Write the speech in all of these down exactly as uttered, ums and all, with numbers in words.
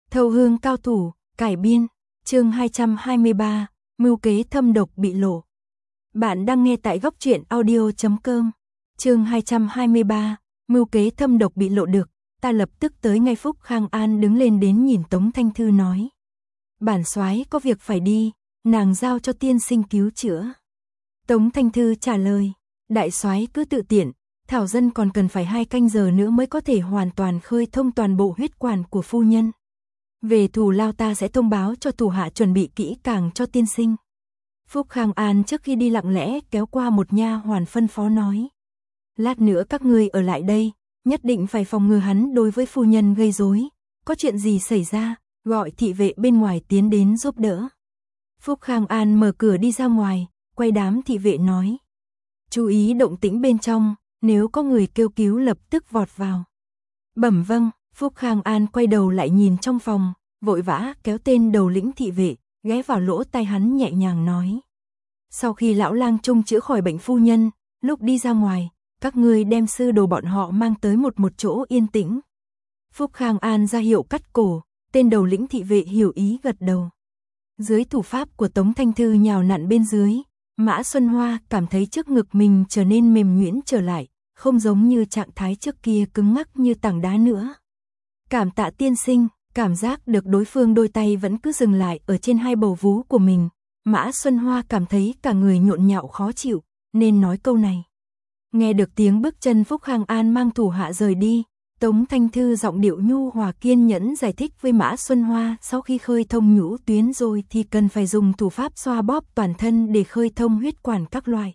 Thâu hương cao thủ, cải biên, chương hai trăm hai mươi ba, mưu kế thâm độc bị lộ. Bạn đang nghe tại góc truyện audio chấm com. Chương hai trăm hai mươi ba, mưu kế thâm độc bị lộ được, ta lập tức tới ngay. Phúc Khang An đứng lên đến nhìn Tống Thanh Thư nói: "Bản soái có việc phải đi, nàng giao cho tiên sinh cứu chữa." Tống Thanh Thư trả lời: "Đại soái cứ tự tiện, thảo dân còn cần phải hai canh giờ nữa mới có thể hoàn toàn khơi thông toàn bộ huyết quản của phu nhân. Về thù lao ta sẽ thông báo cho thủ hạ chuẩn bị kỹ càng cho tiên sinh." Phúc Khang An trước khi đi lặng lẽ kéo qua một nha hoàn phân phó nói: "Lát nữa các ngươi ở lại đây, nhất định phải phòng ngừa hắn đối với phu nhân gây rối, có chuyện gì xảy ra, gọi thị vệ bên ngoài tiến đến giúp đỡ." Phúc Khang An mở cửa đi ra ngoài, quay đám thị vệ nói: "Chú ý động tĩnh bên trong, nếu có người kêu cứu lập tức vọt vào." Bẩm vâng. Phúc Khang An quay đầu lại nhìn trong phòng, vội vã kéo tên đầu lĩnh thị vệ, ghé vào lỗ tai hắn nhẹ nhàng nói: "Sau khi lão lang trung chữa khỏi bệnh phu nhân, lúc đi ra ngoài, các ngươi đem sư đồ bọn họ mang tới một một chỗ yên tĩnh." Phúc Khang An ra hiệu cắt cổ, tên đầu lĩnh thị vệ hiểu ý gật đầu. Dưới thủ pháp của Tống Thanh Thư nhào nặn bên dưới, Mã Xuân Hoa cảm thấy trước ngực mình trở nên mềm nhuyễn trở lại, không giống như trạng thái trước kia cứng ngắc như tảng đá nữa. "Cảm tạ tiên sinh." Cảm giác được đối phương đôi tay vẫn cứ dừng lại ở trên hai bầu vú của mình, Mã Xuân Hoa cảm thấy cả người nhộn nhạo khó chịu, nên nói câu này. Nghe được tiếng bước chân Phúc Khang An mang thủ hạ rời đi, Tống Thanh Thư giọng điệu nhu hòa kiên nhẫn giải thích với Mã Xuân Hoa, sau khi khơi thông nhũ tuyến rồi thì cần phải dùng thủ pháp xoa bóp toàn thân để khơi thông huyết quản các loại.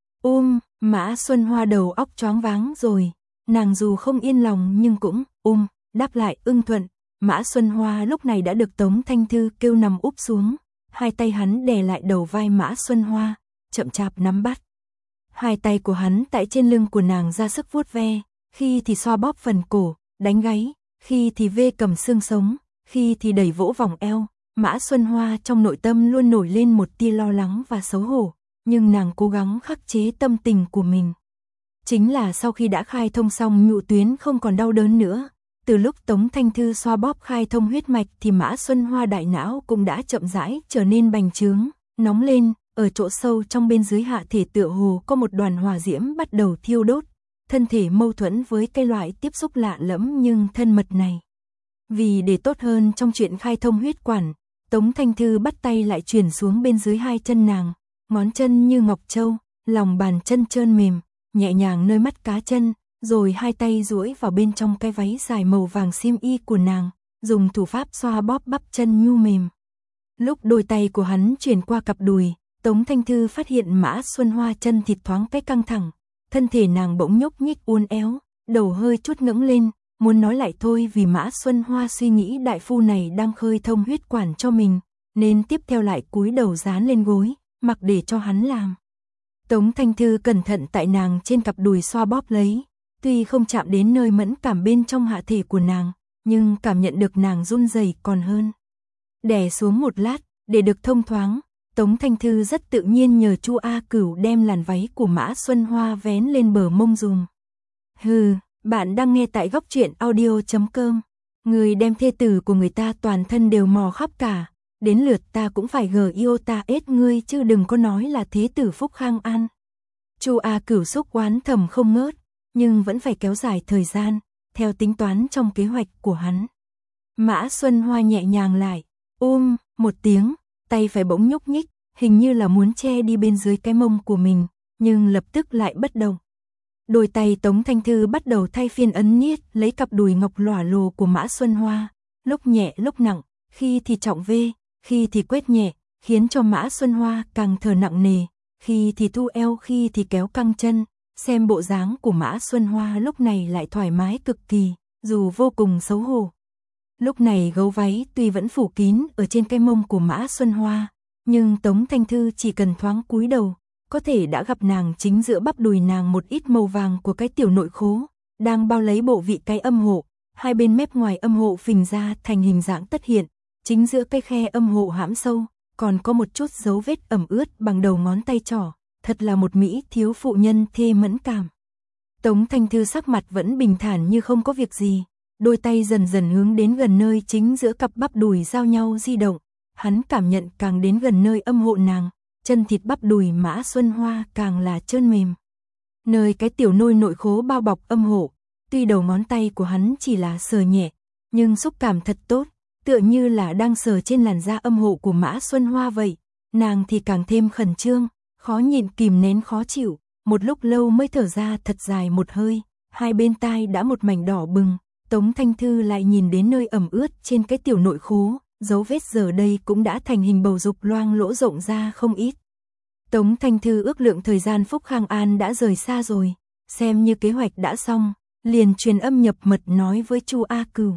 Um, Mã Xuân Hoa đầu óc choáng váng rồi, nàng dù không yên lòng nhưng cũng um, đáp lại ưng thuận. Mã Xuân Hoa lúc này đã được Tống Thanh Thư kêu nằm úp xuống, hai tay hắn đè lại đầu vai Mã Xuân Hoa, chậm chạp nắm bắt. Hai tay của hắn tại trên lưng của nàng ra sức vuốt ve, khi thì xoa bóp phần cổ, đánh gáy, khi thì vê cầm xương sống, khi thì đẩy vỗ vòng eo. Mã Xuân Hoa trong nội tâm luôn nổi lên một tia lo lắng và xấu hổ, nhưng nàng cố gắng khắc chế tâm tình của mình. Chính là sau khi đã khai thông xong nhũ tuyến không còn đau đớn nữa, từ lúc Tống Thanh Thư xoa bóp khai thông huyết mạch thì Mã Xuân Hoa đại não cũng đã chậm rãi trở nên bành trướng, nóng lên, ở chỗ sâu trong bên dưới hạ thể tựa hồ có một đoàn hỏa diễm bắt đầu thiêu đốt, thân thể mâu thuẫn với cái loại tiếp xúc lạ lẫm nhưng thân mật này. Vì để tốt hơn trong chuyện khai thông huyết quản, Tống Thanh Thư bắt tay lại chuyển xuống bên dưới hai chân nàng, ngón chân như ngọc châu, lòng bàn chân trơn mềm, nhẹ nhàng nơi mắt cá chân, rồi hai tay duỗi vào bên trong cái váy dài màu vàng xiêm y của nàng, dùng thủ pháp xoa bóp bắp chân nhu mềm. Lúc đôi tay của hắn chuyển qua cặp đùi, Tống Thanh Thư phát hiện Mã Xuân Hoa chân thịt thoáng cái căng thẳng, thân thể nàng bỗng nhúc nhích uốn éo, đầu hơi chút ngẩng lên, muốn nói lại thôi vì Mã Xuân Hoa suy nghĩ đại phu này đang khơi thông huyết quản cho mình, nên tiếp theo lại cúi đầu dán lên gối, mặc để cho hắn làm. Tống Thanh Thư cẩn thận tại nàng trên cặp đùi xoa bóp lấy, tuy không chạm đến nơi mẫn cảm bên trong hạ thể của nàng, nhưng cảm nhận được nàng run rẩy còn hơn. Đè xuống một lát, để được thông thoáng, Tống Thanh Thư rất tự nhiên nhờ Chu A Cửu đem làn váy của Mã Xuân Hoa vén lên bờ mông dùm. Hừ, bạn đang nghe tại góc truyện audio chấm com. Người đem thê tử của người ta toàn thân đều mò khắp cả, đến lượt ta cũng phải gờ yêu ta ết ngươi chứ đừng có nói là thế tử Phúc Khang An. Chu A Cửu xúc oán thầm không ngớt, nhưng vẫn phải kéo dài thời gian, theo tính toán trong kế hoạch của hắn. Mã Xuân Hoa nhẹ nhàng lại, ôm, một tiếng, tay phải bỗng nhúc nhích, hình như là muốn che đi bên dưới cái mông của mình, nhưng lập tức lại bất động. Đôi tay Tống Thanh Thư bắt đầu thay phiên ấn niết lấy cặp đùi ngọc lòa lồ của Mã Xuân Hoa, lúc nhẹ lúc nặng, khi thì trọng vê, khi thì quét nhẹ, khiến cho Mã Xuân Hoa càng thở nặng nề, khi thì thu eo, khi thì kéo căng chân. Xem bộ dáng của Mã Xuân Hoa lúc này lại thoải mái cực kỳ, dù vô cùng xấu hổ. Lúc này gấu váy tuy vẫn phủ kín ở trên cái mông của Mã Xuân Hoa, nhưng Tống Thanh Thư chỉ cần thoáng cúi đầu, có thể đã gặp nàng chính giữa bắp đùi nàng một ít màu vàng của cái tiểu nội khố, đang bao lấy bộ vị cái âm hộ, hai bên mép ngoài âm hộ phình ra thành hình dạng tất hiện, chính giữa cái khe âm hộ hãm sâu, còn có một chút dấu vết ẩm ướt bằng đầu ngón tay trỏ. Thật là một mỹ thiếu phụ nhân thê mẫn cảm. Tống Thanh Thư sắc mặt vẫn bình thản như không có việc gì, đôi tay dần dần hướng đến gần nơi chính giữa cặp bắp đùi giao nhau di động, hắn cảm nhận càng đến gần nơi âm hộ nàng, chân thịt bắp đùi Mã Xuân Hoa càng là trơn mềm. Nơi cái tiểu nôi nội khố bao bọc âm hộ, tuy đầu ngón tay của hắn chỉ là sờ nhẹ, nhưng xúc cảm thật tốt, tựa như là đang sờ trên làn da âm hộ của Mã Xuân Hoa vậy. Nàng thì càng thêm khẩn trương, khó nhịn kìm nén khó chịu, một lúc lâu mới thở ra thật dài một hơi, hai bên tai đã một mảnh đỏ bừng. Tống Thanh Thư lại nhìn đến nơi ẩm ướt trên cái tiểu nội khố, dấu vết giờ đây cũng đã thành hình bầu dục loang lỗ rộng ra không ít. Tống Thanh Thư ước lượng thời gian Phúc Khang An đã rời xa rồi, xem như kế hoạch đã xong, liền truyền âm nhập mật nói với Chu A Cửu.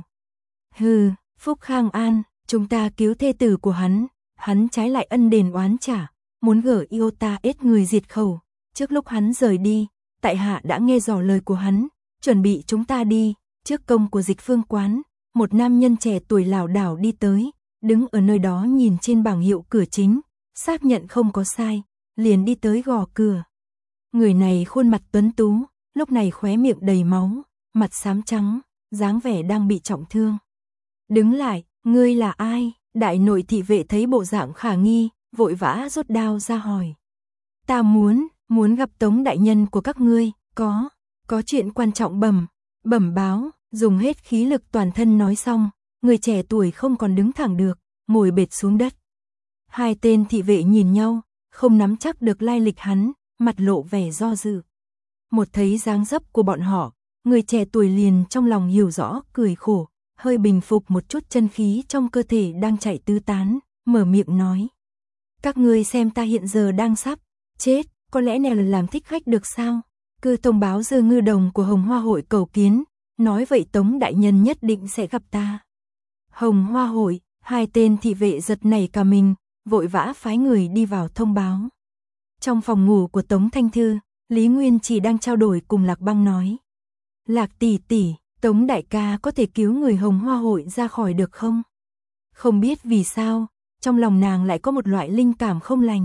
Hừ, Phúc Khang An, chúng ta cứu thê tử của hắn, hắn trái lại ân đền oán trả, muốn gở yêu ta ết người diệt khẩu. Trước lúc hắn rời đi, tại hạ đã nghe dò lời của hắn, chuẩn bị chúng ta đi. Trước công của Dịch Phương quán, một nam nhân trẻ tuổi lảo đảo đi tới, đứng ở nơi đó nhìn trên bảng hiệu cửa chính, xác nhận không có sai, liền đi tới gõ cửa. Người này khuôn mặt tuấn tú, lúc này khóe miệng đầy máu, mặt xám trắng, dáng vẻ đang bị trọng thương. Đứng lại, ngươi là ai? Đại nội thị vệ thấy bộ dạng khả nghi, vội vã rút đao ra hỏi. Ta muốn, muốn gặp Tống đại nhân của các ngươi, có, có chuyện quan trọng bẩm, bẩm báo, dùng hết khí lực toàn thân nói xong, người trẻ tuổi không còn đứng thẳng được, ngồi bệt xuống đất. Hai tên thị vệ nhìn nhau, không nắm chắc được lai lịch hắn, mặt lộ vẻ do dự. Một thấy dáng dấp của bọn họ, người trẻ tuổi liền trong lòng hiểu rõ, cười khổ, hơi bình phục một chút chân khí trong cơ thể đang chạy tứ tán, mở miệng nói. Các ngươi xem ta hiện giờ đang sắp chết, có lẽ này là làm thích khách được sao? Cứ thông báo Dư Ngư Đồng của Hồng Hoa hội cầu kiến, nói vậy Tống đại nhân nhất định sẽ gặp ta. Hồng Hoa hội, hai tên thị vệ giật nảy cả mình, vội vã phái người đi vào thông báo. Trong phòng ngủ của Tống Thanh Thư, Lý Nguyên chỉ đang trao đổi cùng Lạc Băng nói. Lạc tỷ tỷ, Tống đại ca có thể cứu người Hồng Hoa hội ra khỏi được không? Không biết vì sao, trong lòng nàng lại có một loại linh cảm không lành.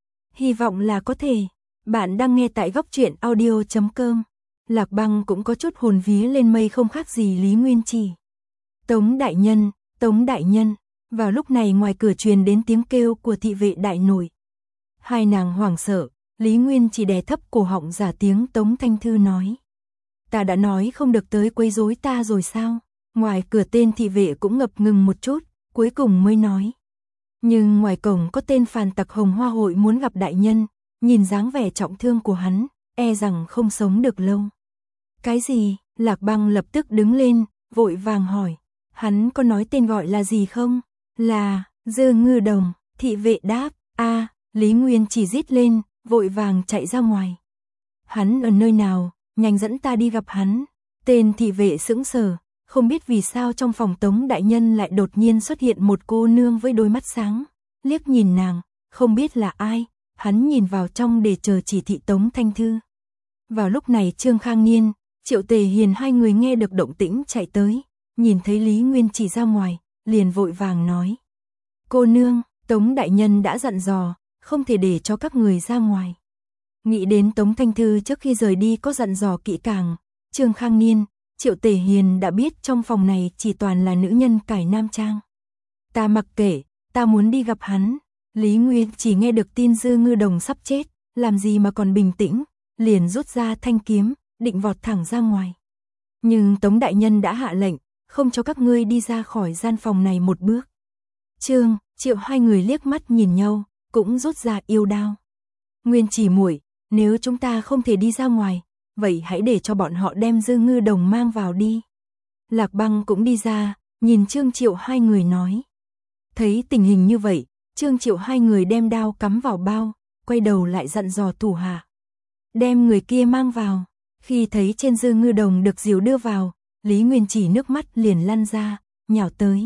Hy vọng là có thể. Bạn đang nghe tại góc truyện audio chấm com. Lạc Băng cũng có chút hồn vía lên mây không khác gì Lý Nguyên Chỉ. Tống đại nhân, Tống đại nhân. Vào lúc này ngoài cửa truyền đến tiếng kêu của thị vệ đại nội. Hai nàng hoảng sợ, Lý Nguyên chỉ đè thấp cổ họng giả tiếng Tống Thanh Thư nói. Ta đã nói không được tới quấy rối ta rồi sao? Ngoài cửa tên thị vệ cũng ngập ngừng một chút, cuối cùng mới nói. Nhưng ngoài cổng có tên phàn tặc Hồng Hoa hội muốn gặp đại nhân, nhìn dáng vẻ trọng thương của hắn, e rằng không sống được lâu. Cái gì? Lạc Băng lập tức đứng lên, vội vàng hỏi. Hắn có nói tên gọi là gì không? Là, Dư Ngư Đồng, thị vệ đáp. A, Lý Nguyên chỉ rít lên, vội vàng chạy ra ngoài. Hắn ở nơi nào? Nhanh dẫn ta đi gặp hắn. Tên thị vệ sững sờ, không biết vì sao trong phòng Tống đại nhân lại đột nhiên xuất hiện một cô nương với đôi mắt sáng, liếc nhìn nàng, không biết là ai, hắn nhìn vào trong để chờ chỉ thị Tống Thanh Thư. Vào lúc này Trương Khang Niên, Triệu Tề Hiền hai người nghe được động tĩnh chạy tới, nhìn thấy Lý Nguyên chỉ ra ngoài, liền vội vàng nói. Cô nương, Tống đại nhân đã dặn dò, không thể để cho các người ra ngoài. Nghĩ đến Tống Thanh Thư trước khi rời đi có dặn dò kỹ càng, Trương Khang Niên, Triệu Tề Hiền đã biết trong phòng này chỉ toàn là nữ nhân cải nam trang. Ta mặc kệ, ta muốn đi gặp hắn. Lý Nguyên chỉ nghe được tin Dư Ngư Đồng sắp chết, làm gì mà còn bình tĩnh, liền rút ra thanh kiếm, định vọt thẳng ra ngoài. Nhưng Tống đại nhân đã hạ lệnh, không cho các ngươi đi ra khỏi gian phòng này một bước. Trương, Triệu hai người liếc mắt nhìn nhau, cũng rút ra yêu đao. Nguyên chỉ muội, nếu chúng ta không thể đi ra ngoài, vậy hãy để cho bọn họ đem Dư Ngư Đồng mang vào đi. Lạc Băng cũng đi ra, nhìn Trương Triệu hai người nói. Thấy tình hình như vậy, Trương Triệu hai người đem đao cắm vào bao, quay đầu lại dặn dò thủ hạ. Đem người kia mang vào. Khi thấy trên Dư Ngư Đồng được diều đưa vào, Lý Nguyên chỉ nước mắt liền lăn ra, nhào tới.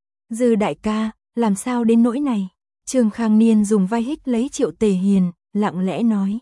Dư đại ca, làm sao đến nỗi này? Trương Khang Niên dùng vai hích lấy Triệu Tề Hiền, lặng lẽ nói.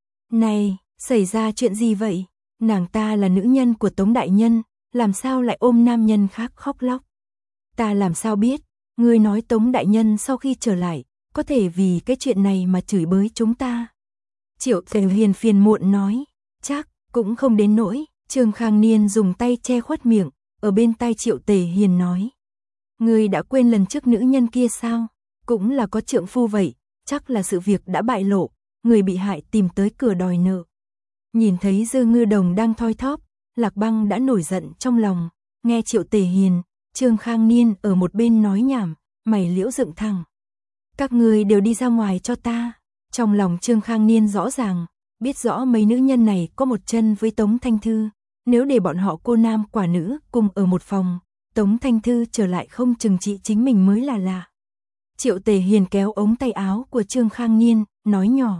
Này, xảy ra chuyện gì vậy? Nàng ta là nữ nhân của Tống đại nhân, làm sao lại ôm nam nhân khác khóc lóc? Ta làm sao biết? Ngươi nói Tống đại nhân sau khi trở lại, có thể vì cái chuyện này mà chửi bới chúng ta. Triệu Tề Hiền phiền muộn nói, chắc cũng không đến nỗi. Trương Khang Niên dùng tay che khuất miệng, ở bên tai Triệu Tề Hiền nói. Ngươi đã quên lần trước nữ nhân kia sao? Cũng là có trượng phu vậy, chắc là sự việc đã bại lộ, người bị hại tìm tới cửa đòi nợ. Nhìn thấy Dư Ngư Đồng đang thoi thóp, Lạc Băng đã nổi giận trong lòng, nghe Triệu Tề Hiền, Trương Khang Niên ở một bên nói nhảm, mày liễu dựng thẳng. Các ngươi đều đi ra ngoài cho ta. Trong lòng Trương Khang Niên rõ ràng, biết rõ mấy nữ nhân này có một chân với Tống Thanh Thư, nếu để bọn họ cô nam quả nữ cùng ở một phòng, Tống Thanh Thư trở lại không chừng trị chính mình mới là lạ. Triệu Tề Hiền kéo ống tay áo của Trương Khang Niên, nói nhỏ.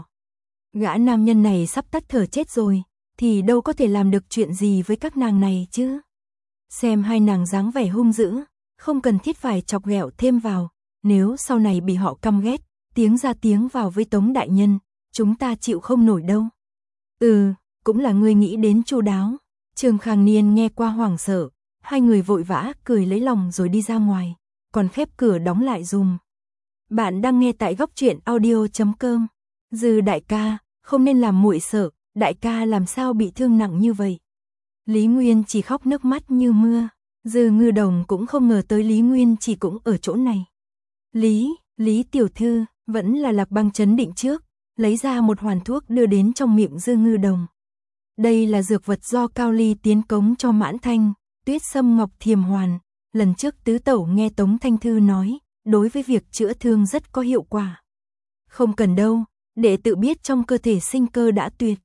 Gã nam nhân này sắp tắt thở chết rồi, thì đâu có thể làm được chuyện gì với các nàng này chứ. Xem hai nàng dáng vẻ hung dữ, không cần thiết phải chọc ghẹo thêm vào, nếu sau này bị họ căm ghét, tiếng ra tiếng vào với Tống đại nhân, chúng ta chịu không nổi đâu. Ừ, cũng là ngươi nghĩ đến chu đáo. Trương Khang Niên nghe qua hoảng sợ, hai người vội vã cười lấy lòng rồi đi ra ngoài, còn khép cửa đóng lại dùm. Bạn đang nghe tại góc truyện audio chấm com. Dư đại ca, không nên làm muội sợ, đại ca làm sao bị thương nặng như vậy. Lý Nguyên chỉ khóc nước mắt như mưa, Dư Ngư Đồng cũng không ngờ tới Lý Nguyên chỉ cũng ở chỗ này. Lý, Lý tiểu thư, vẫn là Lạc Băng trấn định trước, lấy ra một hoàn thuốc đưa đến trong miệng Dư Ngư Đồng. Đây là dược vật do Cao Ly tiến cống cho Mãn Thanh, Tuyết Sâm Ngọc Thiềm Hoàn, lần trước tứ tẩu nghe Tống Thanh Thư nói, đối với việc chữa thương rất có hiệu quả. Không cần đâu, để tự biết trong cơ thể sinh cơ đã tuyệt.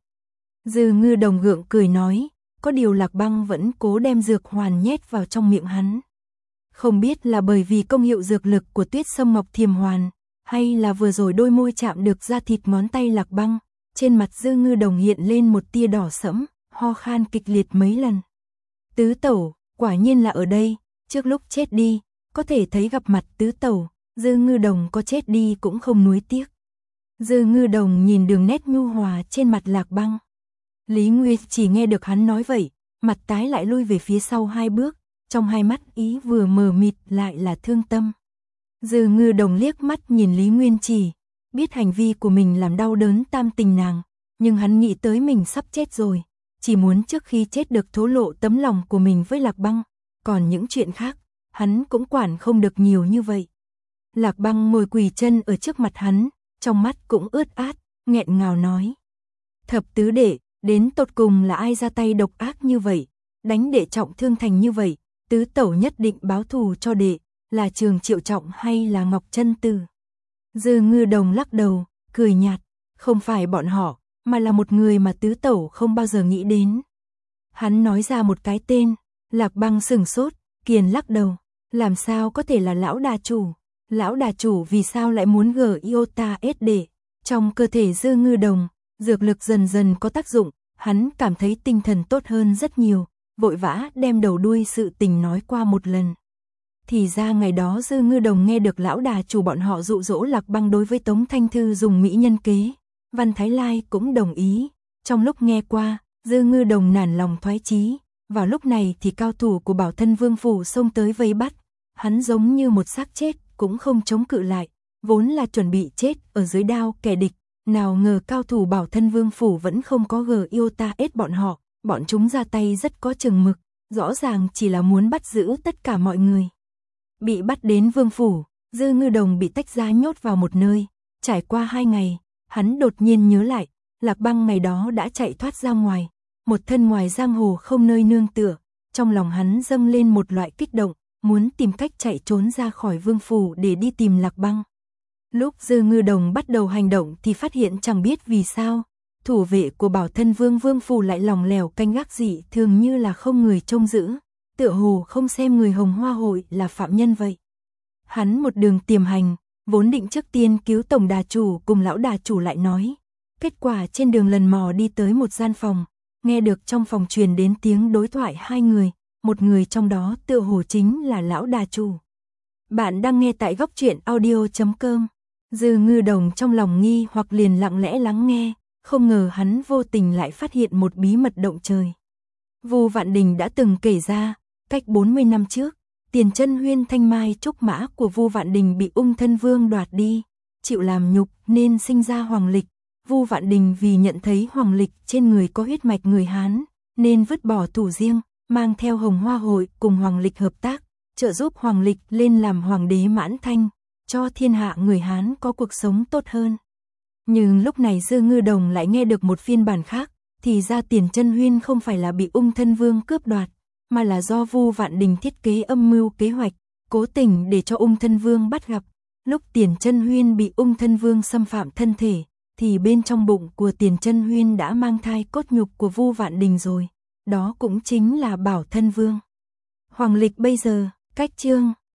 Dư Ngư Đồng gượng cười nói, có điều Lạc Băng vẫn cố đem dược hoàn nhét vào trong miệng hắn. Không biết là bởi vì công hiệu dược lực của Tuyết Sâm Ngọc Thiềm Hoàn, hay là vừa rồi đôi môi chạm được da thịt ngón tay Lạc Băng, trên mặt Dư Ngư Đồng hiện lên một tia đỏ sẫm, ho khan kịch liệt mấy lần. Tứ tẩu, quả nhiên là ở đây, trước lúc chết đi, có thể thấy gặp mặt tứ tẩu, Dư Ngư Đồng có chết đi cũng không nuối tiếc. Dư Ngư Đồng nhìn đường nét nhu hòa trên mặt Lạc Băng. Lý Nguyệt chỉ nghe được hắn nói vậy, mặt tái lại lui về phía sau hai bước, trong hai mắt ý vừa mờ mịt lại là thương tâm. Dư Ngư Đồng liếc mắt nhìn Lý Nguyên Chỉ, biết hành vi của mình làm đau đớn tam tình nàng, nhưng hắn nghĩ tới mình sắp chết rồi, chỉ muốn trước khi chết được thổ lộ tấm lòng của mình với Lạc Băng, còn những chuyện khác, hắn cũng quản không được nhiều như vậy. Lạc Băng ngồi quỳ chân ở trước mặt hắn, trong mắt cũng ướt át, nghẹn ngào nói. Thập tứ đệ, đến tột cùng là ai ra tay độc ác như vậy, đánh đệ trọng thương thành như vậy, tứ tẩu nhất định báo thù cho đệ, là Trường Triệu Trọng hay là Ngọc Chân Tử. Dư Ngư Đồng lắc đầu, cười nhạt, không phải bọn họ, mà là một người mà tứ tẩu không bao giờ nghĩ đến. Hắn nói ra một cái tên, Lạc Băng sừng sốt, kiền lắc đầu, làm sao có thể là lão đà chủ, lão đà chủ vì sao lại muốn gờ iota ét để, trong cơ thể Dư Ngư Đồng, dược lực dần dần có tác dụng, hắn cảm thấy tinh thần tốt hơn rất nhiều, vội vã đem đầu đuôi sự tình nói qua một lần. Thì ra ngày đó Dư Ngư Đồng nghe được lão đà chủ bọn họ dụ dỗ Lạc Băng đối với Tống Thanh Thư dùng mỹ nhân kế, Văn Thái Lai cũng đồng ý. Trong lúc nghe qua, Dư Ngư Đồng nản lòng thoái chí, vào lúc này thì cao thủ của Bảo Thân Vương phủ xông tới vây bắt, hắn giống như một xác chết, cũng không chống cự lại, vốn là chuẩn bị chết ở dưới đao kẻ địch, nào ngờ cao thủ Bảo Thân Vương phủ vẫn không có gờ iota ết bọn họ, bọn chúng ra tay rất có chừng mực, rõ ràng chỉ là muốn bắt giữ tất cả mọi người. Bị bắt đến vương phủ, Dư Ngư Đồng bị tách ra nhốt vào một nơi, trải qua hai ngày, hắn đột nhiên nhớ lại, Lạc Băng ngày đó đã chạy thoát ra ngoài, một thân ngoài giang hồ không nơi nương tựa, trong lòng hắn dâng lên một loại kích động, muốn tìm cách chạy trốn ra khỏi vương phủ để đi tìm Lạc Băng. Lúc Dư Ngư Đồng bắt đầu hành động thì phát hiện chẳng biết vì sao, thủ vệ của Bảo Thân Vương vương phủ lại lòng lẻo canh gác dị thường như là không người trông giữ, tựa hồ không xem người Hồng Hoa hội là phạm nhân vậy. Hắn một đường tiềm hành, vốn định trước tiên cứu tổng đà chủ cùng lão đà chủ lại nói, kết quả trên đường lần mò đi tới một gian phòng, nghe được trong phòng truyền đến tiếng đối thoại hai người, một người trong đó tựa hồ chính là lão đà chủ. Bạn đang nghe tại góc truyện audio chấm com. Dư Ngư Đồng trong lòng nghi hoặc liền lặng lẽ lắng nghe, không ngờ hắn vô tình lại phát hiện một bí mật động trời. Vu Vạn Đình đã từng kể ra, cách bốn mươi năm trước, tiền chân huyên thanh mai trúc mã của Vu Vạn Đình bị Ung Thân Vương đoạt đi, chịu làm nhục nên sinh ra Hoàng Lịch. Vu Vạn Đình vì nhận thấy Hoàng Lịch trên người có huyết mạch người Hán, nên vứt bỏ thủ riêng, mang theo Hồng Hoa hội cùng Hoàng Lịch hợp tác, trợ giúp Hoàng Lịch lên làm hoàng đế Mãn Thanh, cho thiên hạ người Hán có cuộc sống tốt hơn. Nhưng lúc này Dư Ngư Đồng lại nghe được một phiên bản khác, thì ra Tiền Chân Huyên không phải là bị Ung Thân Vương cướp đoạt, mà là do Vu Vạn Đình thiết kế âm mưu kế hoạch, cố tình để cho Ung Thân Vương bắt gặp. Lúc Tiền Chân Huyên bị Ung Thân Vương xâm phạm thân thể, thì bên trong bụng của Tiền Chân Huyên đã mang thai cốt nhục của Vu Vạn Đình rồi, đó cũng chính là Bảo Thân Vương. Hoàng Lịch bây giờ, cách chương